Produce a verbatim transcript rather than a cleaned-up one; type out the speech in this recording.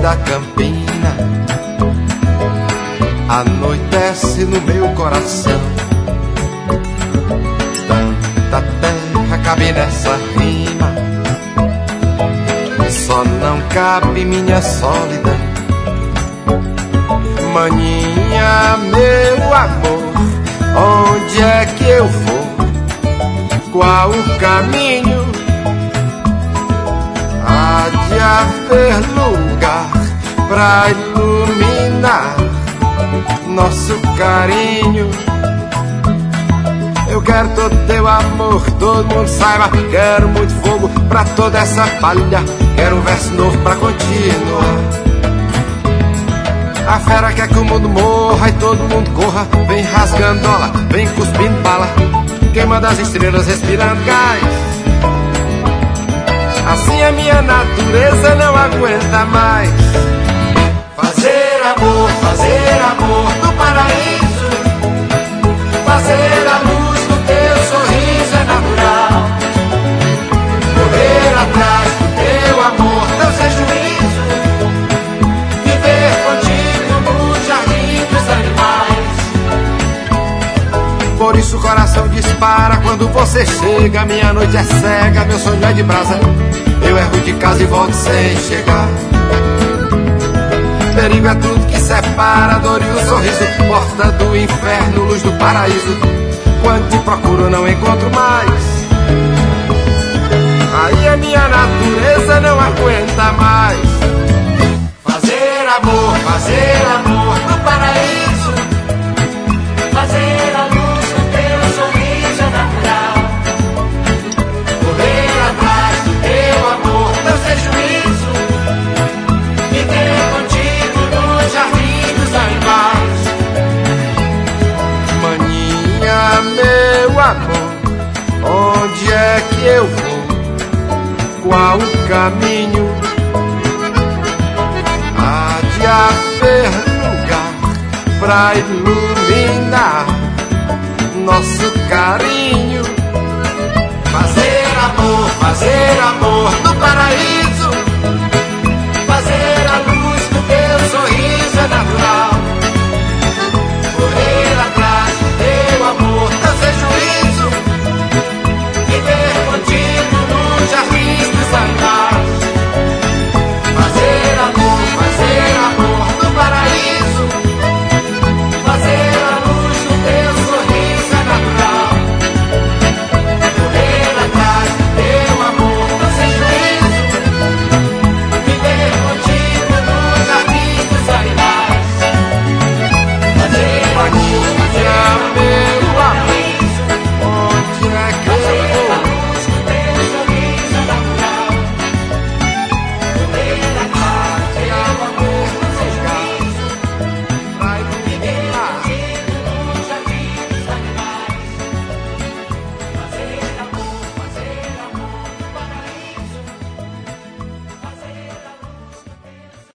da campina, anoitece no meu coração. Tanta terra cabe nessa rima, só não cabe minha solidão. Maninha, meu amor, onde é que eu vou? Qual o caminho? Há de haver lugar pra iluminar nosso carinho. Eu quero todo teu amor, todo mundo saiba. Quero muito fogo pra toda essa palha. Quero um verso novo pra continuar. A fera quer que o mundo morra e todo mundo corra. Vem rasgando ola, vem cuspindo bala, queimando as estrelas, respirando gás. Assim a minha natureza não aguenta mais. Fazer amor, fazer amor no paraíso. Fazer a luz do teu sorriso é natural. Correr atrás do teu amor, não ser juízo. Viver contigo no jardim dos animais. Por isso o coração dispara quando você chega. Minha noite é cega, meu sonho é de brasa. Eu erro de casa e volto sem chegar. Perigo é tudo que separa a dor e o sorriso. Porta do inferno, luz do paraíso. Quando te procuro não encontro mais. Aí a minha natureza não aguenta mais. Fazer amor, fazer amor no paraíso. Fazer a luz do teu sorriso é natural. Correr atrás do teu amor, não ser juízo. Viver contigo no jardim dos animais. Maninha, meu amor, onde é que eu vou? Qual o caminho? Há de haver lugar pra iluminar nosso carinho. Fazer amor, fazer amor no paraíso. Fazer a luz do teu sorriso é natural.